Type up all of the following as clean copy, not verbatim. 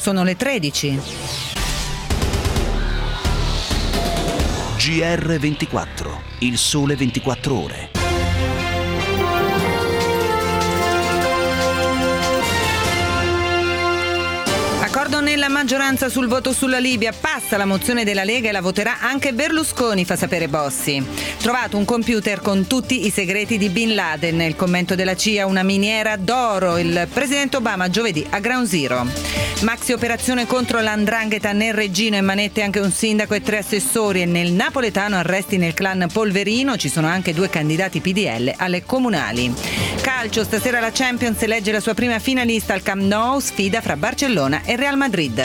Sono le 13. GR24, il sole 24 ore. Accordo nella maggioranza sul voto sulla Libia, passa la mozione della Lega e la voterà anche Berlusconi, fa sapere Bossi. Trovato un computer con tutti i segreti di Bin Laden, il commento della CIA, una miniera d'oro, il presidente Obama giovedì a Ground Zero. Maxi operazione contro l''ndrangheta nel Reggino, in manette anche un sindaco e 3 assessori, e nel napoletano arresti nel clan Polverino, ci sono anche 2 candidati PDL alle comunali. Calcio, stasera la Champions elegge la sua prima finalista al Camp Nou, sfida fra Barcellona e Real Madrid.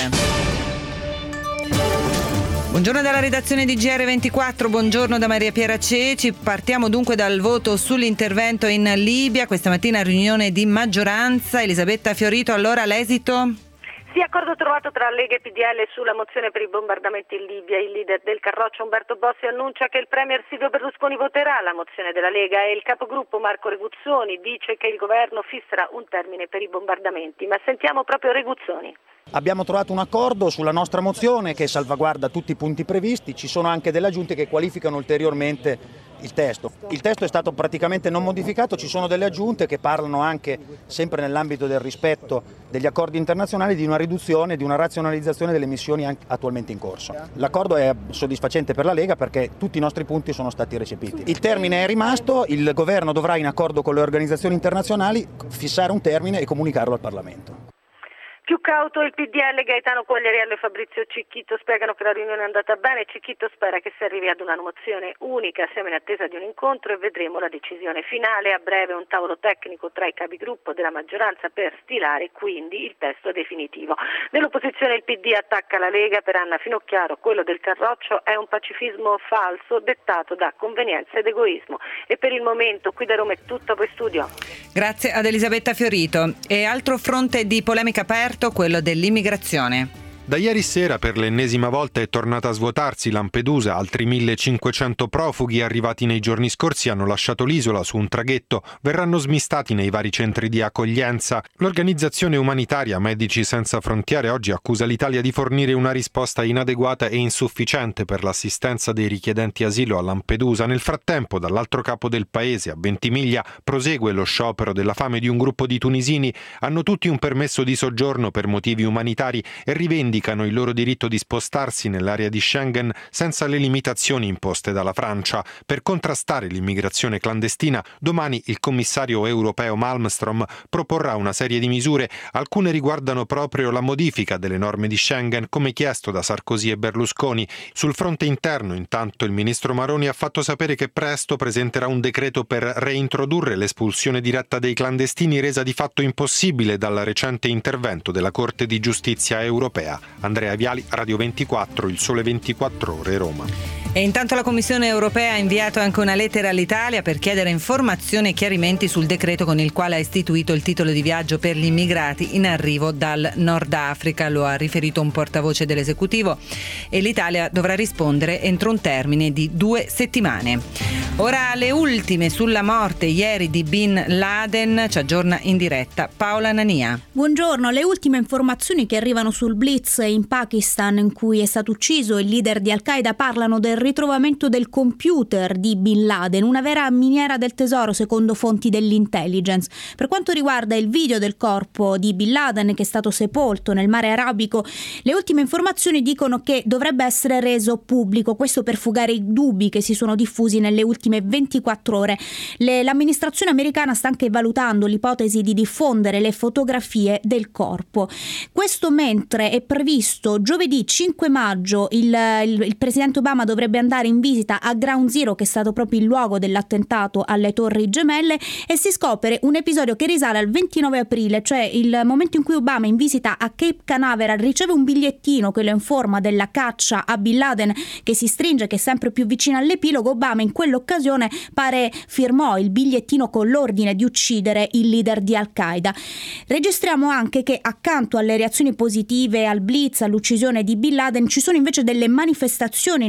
Buongiorno dalla redazione di GR24, buongiorno da Maria Piera Ceci. Partiamo dunque dal voto sull'intervento in Libia. Questa mattina riunione di maggioranza. Elisabetta Fiorito, allora l'esito? Sì, accordo trovato tra Lega e PDL sulla mozione per i bombardamenti in Libia. Il leader del Carroccio Umberto Bossi annuncia che il premier Silvio Berlusconi voterà la mozione della Lega e il capogruppo Marco Reguzzoni dice che il governo fisserà un termine per i bombardamenti. Ma sentiamo proprio Reguzzoni. Abbiamo trovato un accordo sulla nostra mozione che salvaguarda tutti i punti previsti, ci sono anche delle aggiunte che qualificano ulteriormente il testo. Il testo è stato praticamente non modificato, ci sono delle aggiunte che parlano anche, sempre nell'ambito del rispetto degli accordi internazionali, di una riduzione, di una razionalizzazione delle missioni attualmente in corso. L'accordo è soddisfacente per la Lega perché tutti i nostri punti sono stati recepiti. Il termine è rimasto, il governo dovrà, in accordo con le organizzazioni internazionali, fissare un termine e comunicarlo al Parlamento. Più cauto il PDL, Gaetano Quagliariello e Fabrizio Cicchitto spiegano che la riunione è andata bene. Cicchitto spera che si arrivi ad una mozione unica, siamo in attesa di un incontro e vedremo la decisione finale. A breve un tavolo tecnico tra i capigruppo della maggioranza per stilare quindi il testo definitivo. Nell'opposizione il PD attacca la Lega. Per Anna Finocchiaro quello del Carroccio è un pacifismo falso dettato da convenienza ed egoismo. E per il momento qui da Roma è tutto, poi studio. Grazie ad Elisabetta Fiorito. E altro fronte di polemica aperto, quello dell'immigrazione. Da ieri sera per l'ennesima volta è tornata a svuotarsi Lampedusa. Altri 1500 profughi arrivati nei giorni scorsi hanno lasciato l'isola su un traghetto, verranno smistati nei vari centri di accoglienza. L'organizzazione umanitaria Medici Senza Frontiere oggi accusa l'Italia di fornire una risposta inadeguata e insufficiente per l'assistenza dei richiedenti asilo a Lampedusa. Nel frattempo, dall'altro capo del paese, a Ventimiglia, prosegue lo sciopero della fame di un gruppo di tunisini. Hanno tutti un permesso di soggiorno per motivi umanitari e rivendicano il loro diritto di spostarsi nell'area di Schengen senza le limitazioni imposte dalla Francia. Per contrastare l'immigrazione clandestina, domani il commissario europeo Malmström proporrà una serie di misure. Alcune riguardano proprio la modifica delle norme di Schengen, come chiesto da Sarkozy e Berlusconi. Sul fronte interno, intanto, il ministro Maroni ha fatto sapere che presto presenterà un decreto per reintrodurre l'espulsione diretta dei clandestini, resa di fatto impossibile dal recente intervento della Corte di Giustizia europea. Andrea Viali, Radio 24, il sole 24 ore, Roma. E intanto la Commissione europea ha inviato anche una lettera all'Italia per chiedere informazioni e chiarimenti sul decreto con il quale ha istituito il titolo di viaggio per gli immigrati in arrivo dal Nord Africa. Lo ha riferito un portavoce dell'esecutivo e l'Italia dovrà rispondere entro un termine di 2 settimane. Ora le ultime sulla morte ieri di Bin Laden, ci aggiorna in diretta Paola Nania. Buongiorno, le ultime informazioni che arrivano sul Blitz in Pakistan in cui è stato ucciso il leader di Al-Qaeda parlano del ritrovamento del computer di Bin Laden, una vera miniera del tesoro secondo fonti dell'intelligence. Per quanto riguarda il video del corpo di Bin Laden che è stato sepolto nel mare Arabico, le ultime informazioni dicono che dovrebbe essere reso pubblico, questo per fugare i dubbi che si sono diffusi nelle ultime 24 ore. L'amministrazione americana sta anche valutando l'ipotesi di diffondere le fotografie del corpo. Questo mentre è previsto giovedì 5 maggio il presidente Obama dovrebbe andare in visita a Ground Zero, che è stato proprio il luogo dell'attentato alle Torri Gemelle, e si scopre un episodio che risale al 29 aprile, cioè il momento in cui Obama in visita a Cape Canaveral riceve un bigliettino che lo informa della caccia a Bin Laden che si stringe, che è sempre più vicino all'epilogo. Obama in quell'occasione pare firmò il bigliettino con l'ordine di uccidere il leader di Al-Qaeda. Registriamo anche che accanto alle reazioni positive al blitz, all'uccisione di Bin Laden, ci sono invece delle manifestazioni in alcune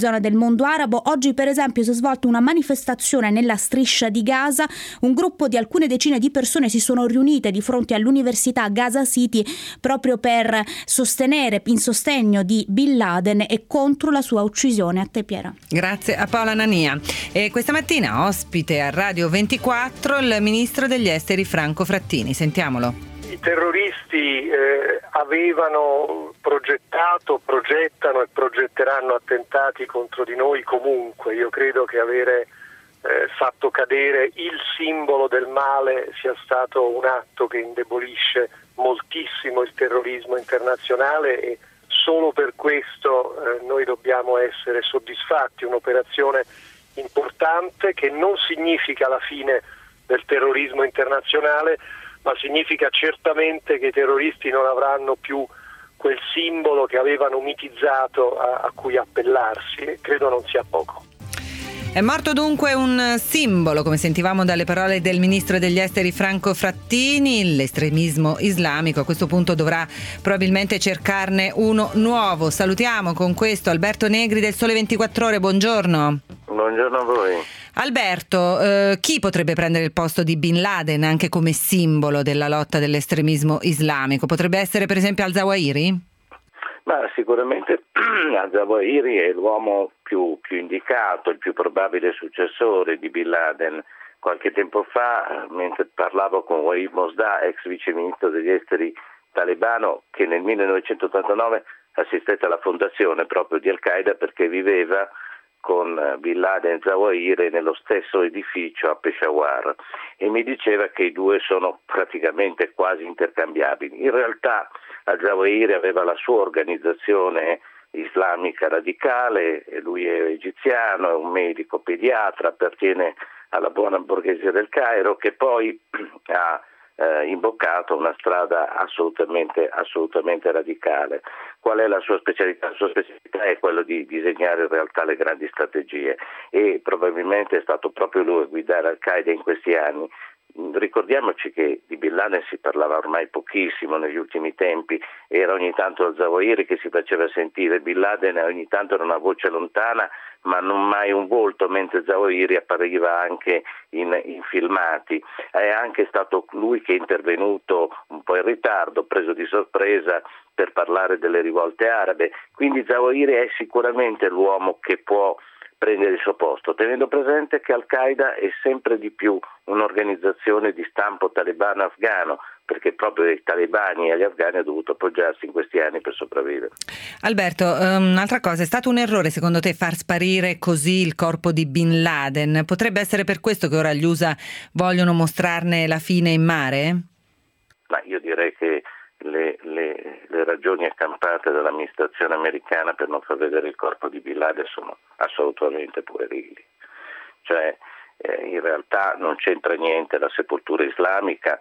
zone del mondo arabo. Oggi per esempio si è svolta una manifestazione nella striscia di Gaza. Un gruppo di alcune decine di persone si sono riunite di fronte all'università Gaza City proprio per in sostegno di Bin Laden e contro la sua uccisione. A te, Piera. Grazie a Paola Nania. E questa mattina ospite a Radio 24 il ministro degli esteri Franco Frattini. Sentiamolo. I terroristi avevano progettano e progetteranno attentati contro di noi comunque. Io credo che avere fatto cadere il simbolo del male sia stato un atto che indebolisce moltissimo il terrorismo internazionale e solo per questo noi dobbiamo essere soddisfatti. Un'operazione importante che non significa la fine del terrorismo internazionale, ma significa certamente che i terroristi non avranno più quel simbolo che avevano mitizzato a cui appellarsi, e credo non sia poco. È morto dunque un simbolo, come sentivamo dalle parole del ministro degli esteri Franco Frattini. L'estremismo islamico a questo punto dovrà probabilmente cercarne uno nuovo. Salutiamo con questo Alberto Negri del Sole 24 Ore, buongiorno. Buongiorno a voi. Alberto, chi potrebbe prendere il posto di Bin Laden anche come simbolo della lotta dell'estremismo islamico? Potrebbe essere per esempio al-Zawahiri? Ma sicuramente al-Zawahiri è l'uomo più indicato, il più probabile successore di Bin Laden. Qualche tempo fa, mentre parlavo con Wahid Mosdagh, ex vice ministro degli esteri talebano, che nel 1989 assistette alla fondazione proprio di Al-Qaeda perché viveva con Bin Laden e Zawahiri nello stesso edificio a Peshawar, e mi diceva che i due sono praticamente quasi intercambiabili. In realtà al-Zawahiri aveva la sua organizzazione islamica radicale, e lui è egiziano, è un medico pediatra, appartiene alla buona borghesia del Cairo, che poi ha imboccato una strada assolutamente radicale. Qual è la sua specialità? La sua specialità è quella di disegnare in realtà le grandi strategie, e probabilmente è stato proprio lui a guidare Al-Qaeda in questi anni. Ricordiamoci che di Bin Laden si parlava ormai pochissimo negli ultimi tempi, era ogni tanto al-Zawahiri che si faceva sentire. Bin Laden ogni tanto era una voce lontana ma non mai un volto, mentre Zawahiri appariva anche in filmati. È anche stato lui che è intervenuto un po' in ritardo, preso di sorpresa, per parlare delle rivolte arabe. Quindi Zawahiri è sicuramente l'uomo che può prendere il suo posto, tenendo presente che Al-Qaeda è sempre di più un'organizzazione di stampo talebano afghano, perché proprio ai talebani e agli afghani ha dovuto appoggiarsi in questi anni per sopravvivere. Alberto, un'altra cosa, è stato un errore secondo te far sparire così il corpo di Bin Laden? Potrebbe essere per questo che ora gli USA vogliono mostrarne la fine in mare? Ma io direi che le ragioni accampate dall'amministrazione americana per non far vedere il corpo di Bin Laden sono assolutamente puerili. Cioè, in realtà non c'entra niente la sepoltura islamica,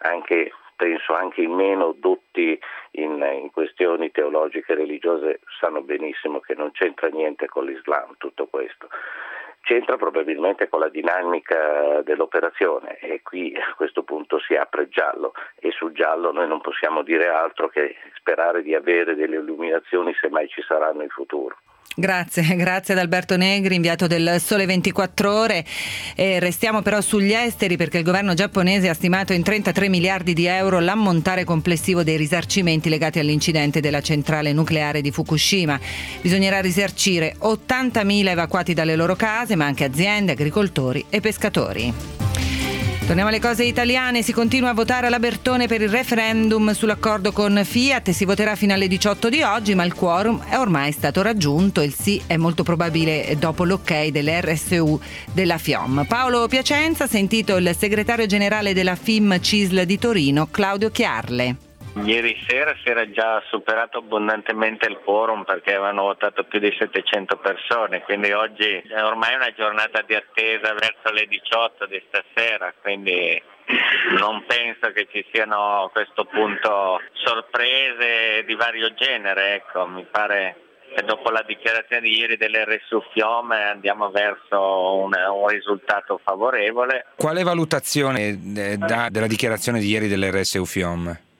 penso anche i meno dotti in questioni teologiche e religiose sanno benissimo che non c'entra niente con l'Islam tutto questo. C'entra probabilmente con la dinamica dell'operazione, e qui a questo punto si apre il giallo, e sul giallo noi non possiamo dire altro che sperare di avere delle illuminazioni se mai ci saranno in futuro. Grazie ad Alberto Negri, inviato del Sole 24 Ore. E restiamo però sugli esteri, perché il governo giapponese ha stimato in 33 miliardi di euro l'ammontare complessivo dei risarcimenti legati all'incidente della centrale nucleare di Fukushima. Bisognerà risarcire 80.000 evacuati dalle loro case, ma anche aziende, agricoltori e pescatori. Torniamo alle cose italiane. Si continua a votare alla Bertone per il referendum sull'accordo con Fiat. Si voterà fino alle 18 di oggi, ma il quorum è ormai stato raggiunto. Il sì è molto probabile dopo l'ok dell'RSU della FIOM. Paolo Piacenza ha sentito il segretario generale della FIM CISL di Torino, Claudio Chiarle. Ieri sera si era già superato abbondantemente il quorum, perché avevano votato più di 700 persone, quindi oggi è ormai una giornata di attesa verso le 18 di stasera, quindi non penso che ci siano a questo punto sorprese di vario genere. Ecco, mi pare che dopo la dichiarazione di ieri dell'RSU FIOM andiamo verso un risultato favorevole. Quale valutazione dà della dichiarazione di ieri dell'RSU FIOM? Ma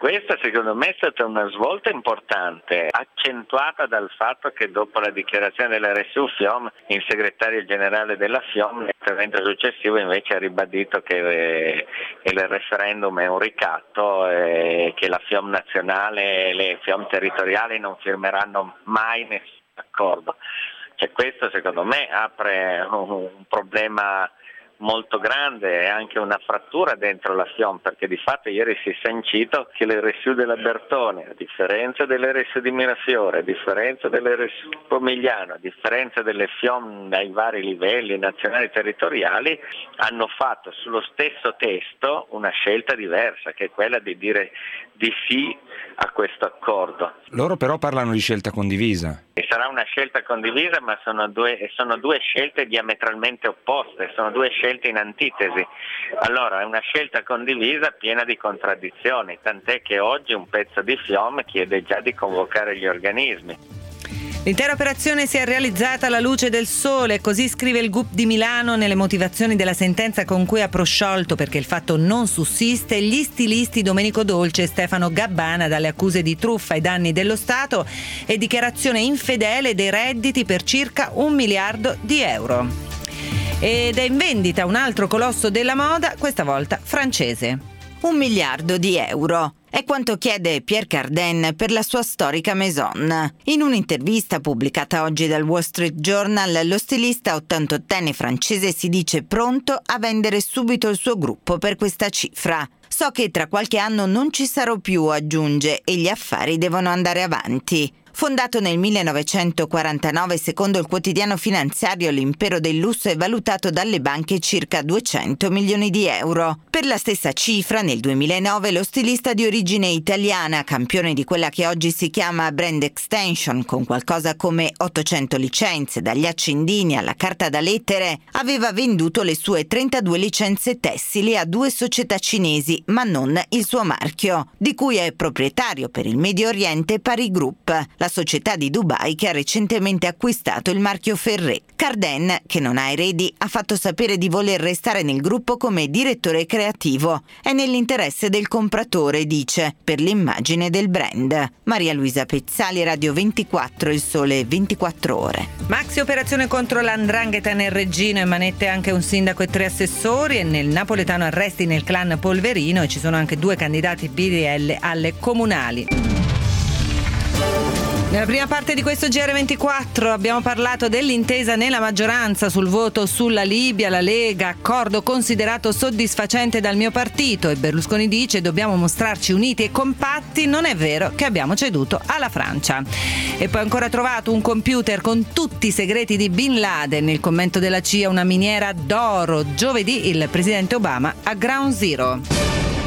Questa secondo me è stata una svolta importante, accentuata dal fatto che dopo la dichiarazione dell'RSU FIOM, il segretario generale della FIOM nell'intervento successivo invece ha ribadito che il referendum è un ricatto e che la FIOM nazionale e le FIOM territoriali non firmeranno mai nessun accordo. Questo secondo me apre un problema molto grande e anche una frattura dentro la FIOM, perché di fatto ieri si è sancito che l'RSU della Bertone, a differenza dell'RSU di Mirafiore, a differenza dell'RSU Pomigliano, a differenza delle FIOM dai vari livelli nazionali e territoriali, hanno fatto sullo stesso testo una scelta diversa, che è quella di dire di sì a questo accordo. Loro però parlano di scelta condivisa. E sarà una scelta condivisa, ma sono due scelte diametralmente opposte, sono due scelte in antitesi. Allora è una scelta condivisa piena di contraddizioni, tant'è che oggi un pezzo di FIOM chiede già di convocare gli organismi. L'intera operazione si è realizzata alla luce del sole, così scrive il GUP di Milano nelle motivazioni della sentenza con cui ha prosciolto, perché il fatto non sussiste, gli stilisti Domenico Dolce e Stefano Gabbana dalle accuse di truffa ai danni dello Stato e dichiarazione infedele dei redditi per circa 1 miliardo di euro. Ed è in vendita un altro colosso della moda, questa volta francese. 1 miliardo di euro. È quanto chiede Pierre Cardin per la sua storica Maison. In un'intervista pubblicata oggi dal Wall Street Journal, lo stilista 88enne francese si dice pronto a vendere subito il suo gruppo per questa cifra. So che tra qualche anno non ci sarò più, aggiunge, e gli affari devono andare avanti. Fondato nel 1949, secondo il quotidiano finanziario, l'impero del lusso è valutato dalle banche circa 200 milioni di euro. Per la stessa cifra, nel 2009, lo stilista di origine italiana, campione di quella che oggi si chiama brand extension, con qualcosa come 800 licenze, dagli accendini alla carta da lettere, aveva venduto le sue 32 licenze tessili a 2 società cinesi, ma non il suo marchio, di cui è proprietario per il Medio Oriente Paris Group, la società di Dubai che ha recentemente acquistato il marchio Ferré. Cardin, che non ha eredi, ha fatto sapere di voler restare nel gruppo come direttore creativo. È nell'interesse del compratore, dice, per l'immagine del brand. Maria Luisa Pezzali, Radio 24, Il Sole 24 Ore. Maxi operazione contro l''ndrangheta nel Reggino, e manette anche un sindaco e 3 assessori, e nel napoletano arresti nel clan Polverino, e ci sono anche 2 candidati PDL alle comunali. Nella prima parte di questo GR24 abbiamo parlato dell'intesa nella maggioranza sul voto sulla Libia, la Lega, accordo considerato soddisfacente dal mio partito, e Berlusconi dice dobbiamo mostrarci uniti e compatti, non è vero che abbiamo ceduto alla Francia. E poi ancora trovato un computer con tutti i segreti di Bin Laden, il commento della CIA, una miniera d'oro, giovedì il presidente Obama a Ground Zero.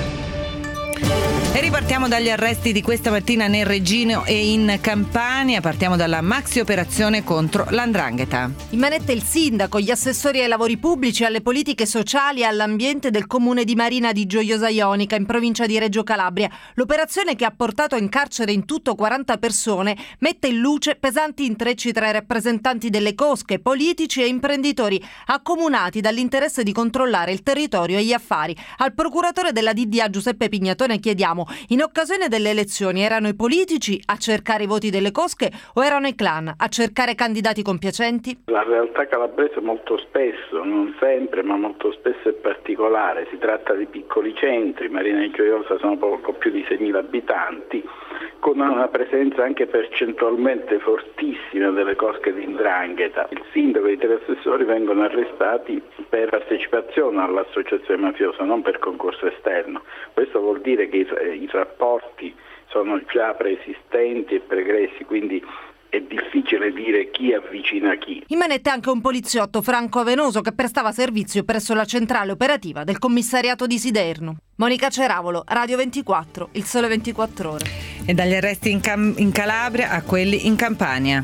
E ripartiamo dagli arresti di questa mattina nel Reggino e in Campania. Partiamo dalla maxi operazione contro l''ndrangheta. In manette il sindaco, gli assessori ai lavori pubblici, alle politiche sociali e all'ambiente del comune di Marina di Gioiosa Ionica, in provincia di Reggio Calabria. L'operazione, che ha portato in carcere in tutto 40 persone, mette in luce pesanti intrecci tra i rappresentanti delle cosche, politici e imprenditori, accomunati dall'interesse di controllare il territorio e gli affari. Al procuratore della DDA Giuseppe Pignatone chiediamo: in occasione delle elezioni erano i politici a cercare i voti delle cosche o erano i clan a cercare candidati compiacenti? La realtà calabrese molto spesso, non sempre, ma molto spesso è particolare. Si tratta di piccoli centri, Marina di Gioiosa sono poco più di 6.000 abitanti, con una presenza anche percentualmente fortissima delle cosche di 'ndrangheta. Il sindaco e i 3 assessori vengono arrestati per partecipazione all'associazione mafiosa, non per concorso esterno. Questo vuol dire che i rapporti sono già preesistenti e pregressi, quindi è difficile dire chi avvicina chi. In manette anche un poliziotto, Franco Avenoso, che prestava servizio presso la centrale operativa del commissariato di Siderno. Monica Ceravolo, Radio 24, Il Sole 24 Ore. E dagli arresti in Calabria a quelli in Campania.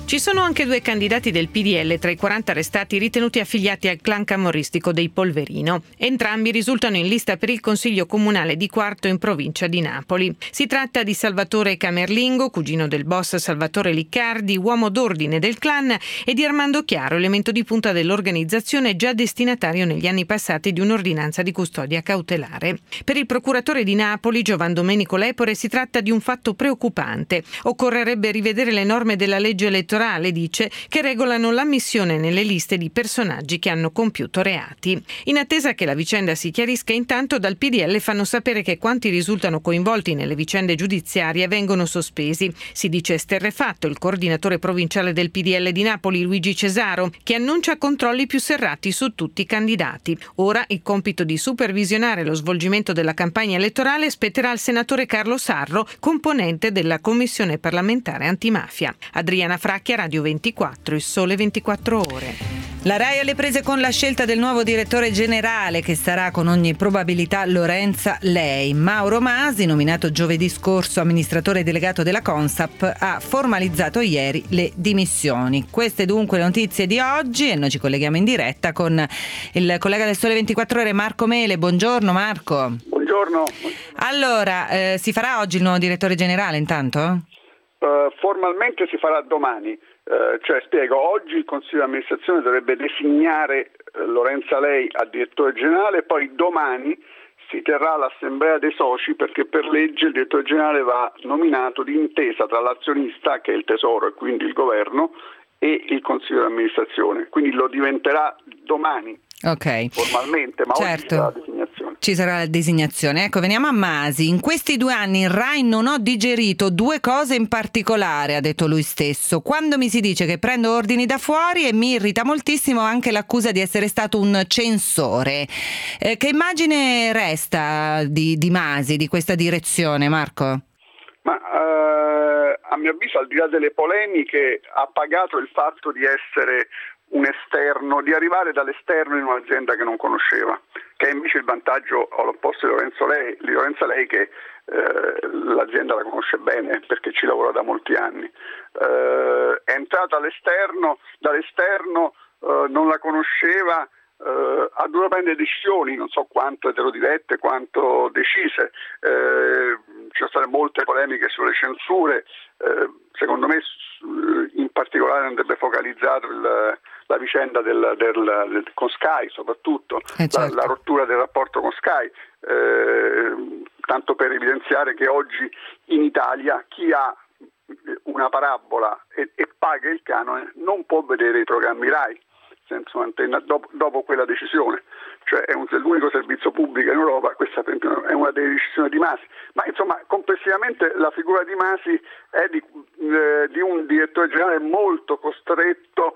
Ci sono anche 2 candidati del PDL tra i 40 arrestati ritenuti affiliati al clan camorristico dei Polverino. Entrambi risultano in lista per il Consiglio Comunale di Quarto in provincia di Napoli. Si tratta di Salvatore Camerlingo, cugino del boss Salvatore Liccardi, uomo d'ordine del clan, e di Armando Chiaro, elemento di punta dell'organizzazione già destinatario negli anni passati di un'ordinanza di custodia cautelare. Per il procuratore di Napoli, Giovan Domenico Lepore, si tratta di un fatto preoccupante. Occorrerebbe rivedere le norme della legge elettorale, dice, che regolano l'ammissione nelle liste di personaggi che hanno compiuto reati. In attesa che la vicenda si chiarisca, intanto dal PDL fanno sapere che quanti risultano coinvolti nelle vicende giudiziarie vengono sospesi. Si dice esterrefatto il coordinatore provinciale del PDL di Napoli, Luigi Cesaro, che annuncia controlli più serrati su tutti i candidati. Ora il compito di supervisionare lo svolgimento della campagna elettorale spetterà al senatore Carlo Sarro, componente della Commissione parlamentare antimafia. Adriana Fracchia, Radio 24, Il Sole 24 Ore. La RAI alle prese con la scelta del nuovo direttore generale, che sarà con ogni probabilità Lorenza Lei. Mauro Masi, nominato giovedì scorso amministratore delegato della Consap, ha formalizzato ieri le dimissioni. Queste dunque le notizie di oggi, e noi ci colleghiamo in diretta con il collega del Sole 24 Ore Marco Mele. Buongiorno Marco. Buongiorno. Allora, si farà oggi il nuovo direttore generale intanto? Formalmente si farà domani. Spiego, oggi il Consiglio di amministrazione dovrebbe designare Lorenza Lei a direttore generale, poi domani si terrà l'assemblea dei soci, perché per legge il direttore generale va nominato d'intesa tra l'azionista, che è il Tesoro e quindi il governo, e il Consiglio di amministrazione. Quindi lo diventerà domani. Ok. Formalmente, ma certo. Oggi sarà la designazione. Ci sarà la designazione. Ecco, veniamo a Masi. In questi 2 anni in RAI non ho digerito 2 cose in particolare, ha detto lui stesso. Quando mi si dice che prendo ordini da fuori, e mi irrita moltissimo anche l'accusa di essere stato un censore. Che immagine resta di Masi, di questa direzione, Marco? A mio avviso, al di là delle polemiche, ha pagato il fatto di essere un esterno, di arrivare dall'esterno in un'azienda che non conosceva, che è invece il vantaggio all'opposto di Lorenza Lei, che l'azienda la conosce bene perché ci lavora da molti anni. È entrata dall'esterno, non la conosceva, ha dovuto prendere decisioni, non so quanto eterodirette, quanto decise. Ci sono state molte polemiche sulle censure. Secondo me in particolare andrebbe focalizzato la vicenda con Sky, soprattutto certo. la rottura del rapporto con Sky, tanto per evidenziare che oggi in Italia chi ha una parabola e paga il canone non può vedere i programmi RAI senza un'antenna dopo quella decisione. Cioè è l'unico servizio pubblico in Europa. Questa per esempio è una delle decisioni di Masi, ma insomma complessivamente la figura di Masi è di un direttore generale molto costretto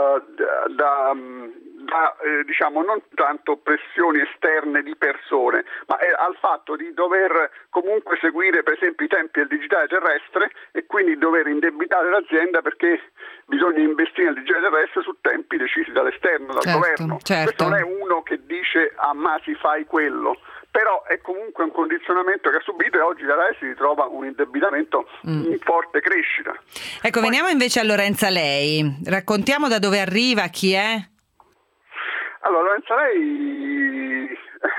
diciamo non tanto pressioni esterne di persone, ma al fatto di dover comunque seguire per esempio i tempi del digitale terrestre e quindi dover indebitare l'azienda perché bisogna investire nel digitale terrestre su tempi decisi dall'esterno, dal governo. Certo. Questo non è uno che dice a Masi fai quello, però è comunque un condizionamento che ha subito, e oggi la RAI si ritrova un indebitamento in forte crescita. Ecco, veniamo invece a Lorenza Lei. Raccontiamo da dove arriva, chi è? Allora, Lorenza Lei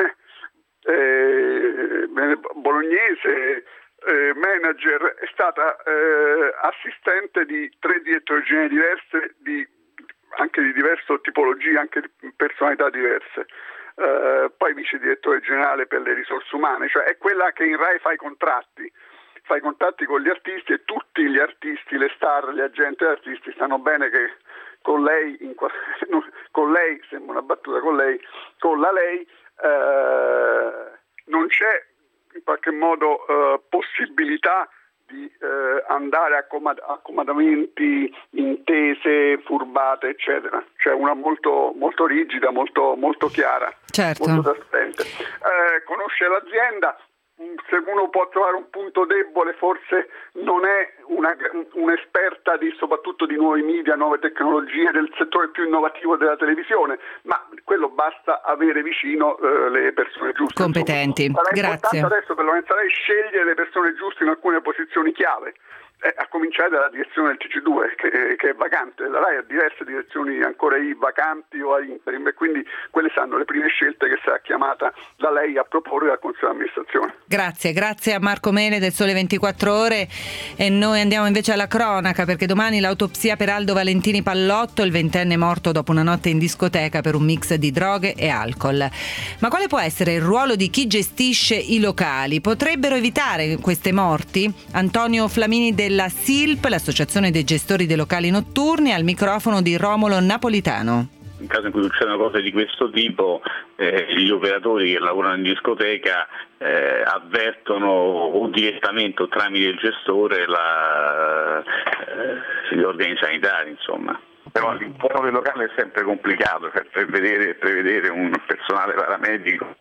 bolognese, manager, è stata assistente di 3 direttori generali diverse, anche di diversa tipologia, anche di personalità diverse. Poi vice direttore generale per le risorse umane, cioè è quella che in RAI fa i contratti con gli artisti, e tutti gli artisti, le star, gli agenti artisti sanno bene che con lei, sembra una battuta, con la lei non c'è in qualche modo possibilità di andare a accomodamenti, intese, furbate, eccetera. Cioè una molto, molto rigida, molto, molto chiara, certo. Molto trasparente. Conosce l'azienda. Se uno può trovare un punto debole, forse non è un'esperta soprattutto di nuovi media, nuove tecnologie, del settore più innovativo della televisione, ma quello basta avere vicino le persone giuste. Competenti. Insomma. Grazie. Adesso per Lorenza Lei scegliere le persone giuste in alcune posizioni chiave. a cominciare dalla direzione del TG2 che è vacante. La RAI ha diverse direzioni ancora vacanti o a interim, e quindi quelle saranno le prime scelte che sarà chiamata da lei a proporre al Consiglio di amministrazione. Grazie a Marco Mele del Sole 24 Ore, e noi andiamo invece alla cronaca, perché domani l'autopsia per Aldo Valentini Pallotto, il 20enne morto dopo una notte in discoteca per un mix di droghe e alcol. Ma quale può essere il ruolo di chi gestisce i locali? Potrebbero evitare queste morti? Antonio Flamini della SILP, l'associazione dei gestori dei locali notturni, al microfono di Romolo Napolitano. In caso in cui succedono cose di questo tipo, gli operatori che lavorano in discoteca avvertono o direttamente o tramite il gestore gli organi sanitari, insomma. Però all'interno del locale è sempre complicato, cioè prevedere un personale paramedico.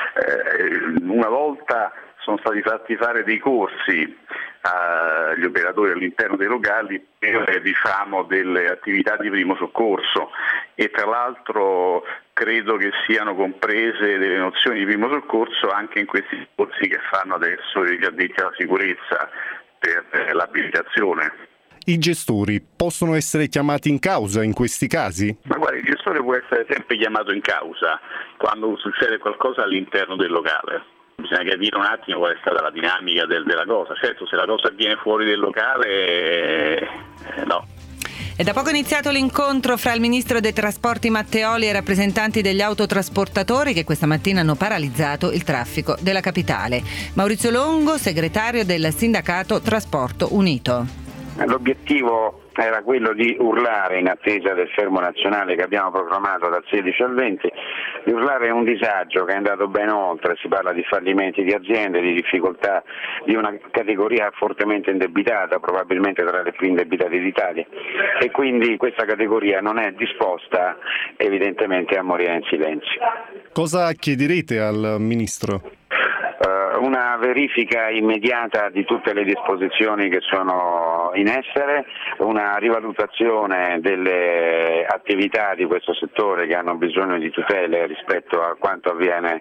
Una volta sono stati fatti fare dei corsi agli operatori all'interno dei locali per delle attività di primo soccorso, e tra l'altro credo che siano comprese delle nozioni di primo soccorso anche in questi corsi che fanno adesso gli addetti alla sicurezza per l'abilitazione. I gestori possono essere chiamati in causa in questi casi? Ma guarda, il gestore può essere sempre chiamato in causa quando succede qualcosa all'interno del locale. Bisogna capire un attimo qual è stata la dinamica della cosa. Certo, se la cosa avviene fuori del locale, no. È da poco iniziato l'incontro fra il ministro dei trasporti Matteoli e i rappresentanti degli autotrasportatori che questa mattina hanno paralizzato il traffico della capitale. Maurizio Longo, segretario del sindacato Trasporto Unito. L'obiettivo era quello di urlare, in attesa del fermo nazionale che abbiamo proclamato dal 16 al 20, di urlare un disagio che è andato ben oltre. Si parla di fallimenti di aziende, di difficoltà di una categoria fortemente indebitata, probabilmente tra le più indebitate d'Italia, e quindi questa categoria non è disposta evidentemente a morire in silenzio. Cosa chiederete al Ministro? Una verifica immediata di tutte le disposizioni che sono in essere, una rivalutazione delle attività di questo settore che hanno bisogno di tutele rispetto a quanto avviene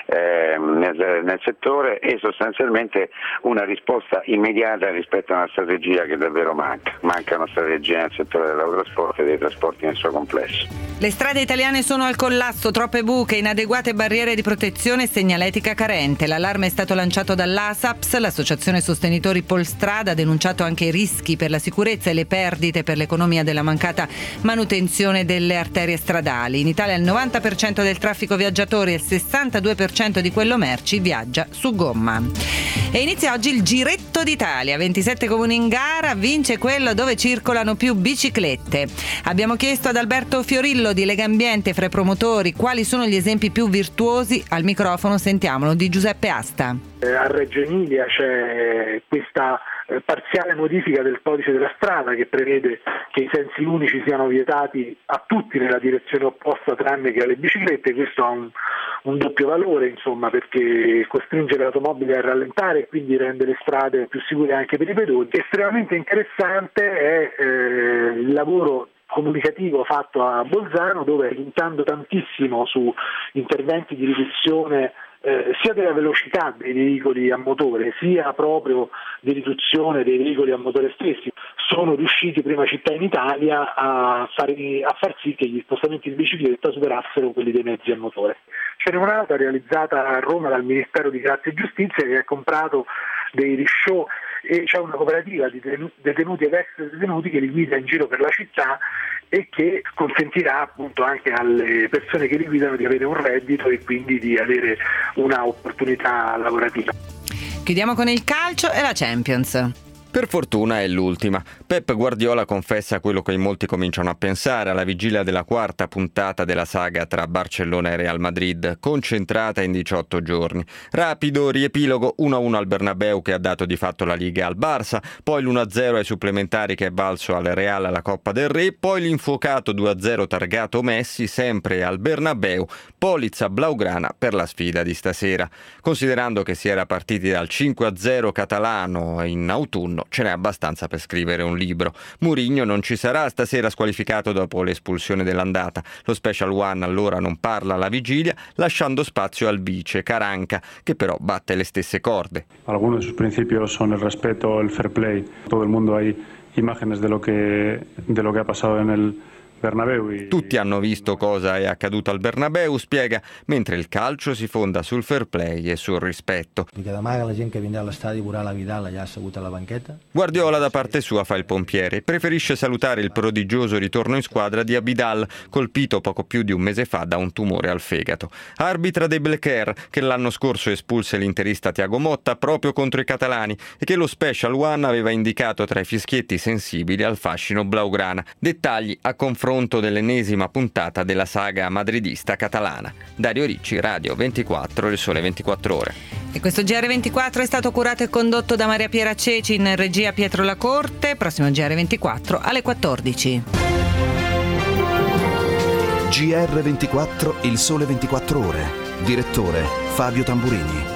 nel settore, e sostanzialmente una risposta immediata rispetto a una strategia che davvero manca. Manca una strategia nel settore dell'autotrasporto e dei trasporti nel suo complesso. Le strade italiane sono al collasso, troppe buche, inadeguate barriere di protezione e segnaletica carente. L'allarme è stato lanciato dall'ASAPS, l'associazione sostenitori Polstrada, ha denunciato anche i rischi per la sicurezza e le perdite per l'economia della mancata manutenzione delle arterie stradali. In Italia il 90% del traffico viaggiatori e il 62% di quello merci viaggia su gomma. E inizia oggi il Giretto d'Italia, 27 comuni in gara, vince quello dove circolano più biciclette. Abbiamo chiesto ad Alberto Fiorillo di Legambiente, fra i promotori, quali sono gli esempi più virtuosi. Al microfono sentiamolo di Giuseppe Asta. A Reggio Emilia c'è questa parziale modifica del codice della strada che prevede che i sensi unici siano vietati a tutti nella direzione opposta tranne che alle biciclette. Questo ha un doppio valore, insomma, perché costringe le automobili a rallentare e quindi rende le strade più sicure anche per i pedoni. Estremamente interessante è il lavoro comunicativo fatto a Bolzano, dove puntando tantissimo su interventi di riduzione sia della velocità dei veicoli a motore sia proprio di riduzione dei veicoli a motore stessi, sono riusciti prima città in Italia a far sì che gli spostamenti di bicicletta superassero quelli dei mezzi a motore. C'è un'altra realizzata a Roma dal Ministero di Grazia e Giustizia che ha comprato dei risciò, e c'è una cooperativa di detenuti ed ex detenuti che li guida in giro per la città e che consentirà appunto anche alle persone che li guidano di avere un reddito e quindi di avere una opportunità lavorativa. Chiudiamo con il calcio e la Champions. Per fortuna è l'ultima. Pep Guardiola confessa quello che in molti cominciano a pensare alla vigilia della quarta puntata della saga tra Barcellona e Real Madrid, concentrata in 18 giorni. Rapido riepilogo 1-1 al Bernabéu che ha dato di fatto la Liga al Barça, poi l'1-0 ai supplementari che è valso al Real alla Coppa del Re, poi l'infuocato 2-0 targato Messi sempre al Bernabéu, polizza blaugrana per la sfida di stasera. Considerando che si era partiti dal 5-0 catalano in autunno, ce n'è abbastanza per scrivere un libro. Mourinho non ci sarà stasera, squalificato dopo l'espulsione dell'andata. Lo Special One allora non parla alla vigilia, lasciando spazio al vice Caranca, che però batte le stesse corde. Algunos de sus principios son el respeto, el fair play. Todo el mundo hay imágenes de lo que ha pasado en el Bernabéu. Tutti hanno visto cosa è accaduto al Bernabéu, spiega, mentre il calcio si fonda sul fair play e sul rispetto. La gente che vindrà all'estadio veurà la Vidal allà asseduta alla banchetta. Guardiola da parte sua fa il pompiere, preferisce salutare il prodigioso ritorno in squadra di Abidal, colpito poco più di un mese fa da un tumore al fegato. Arbitra De Blecher, che l'anno scorso espulse l'interista Thiago Motta proprio contro i catalani e che lo Special One aveva indicato tra i fischietti sensibili al fascino blaugrana. Dettagli a confronto dell'ennesima puntata della saga madridista catalana. Dario Ricci, Radio 24, Il Sole 24 Ore. E questo GR24 è stato curato e condotto da Maria Piera Ceci, in regia Pietro Lacorte. Prossimo GR24 alle 14. GR24, Il Sole 24 Ore. Direttore Fabio Tamburini.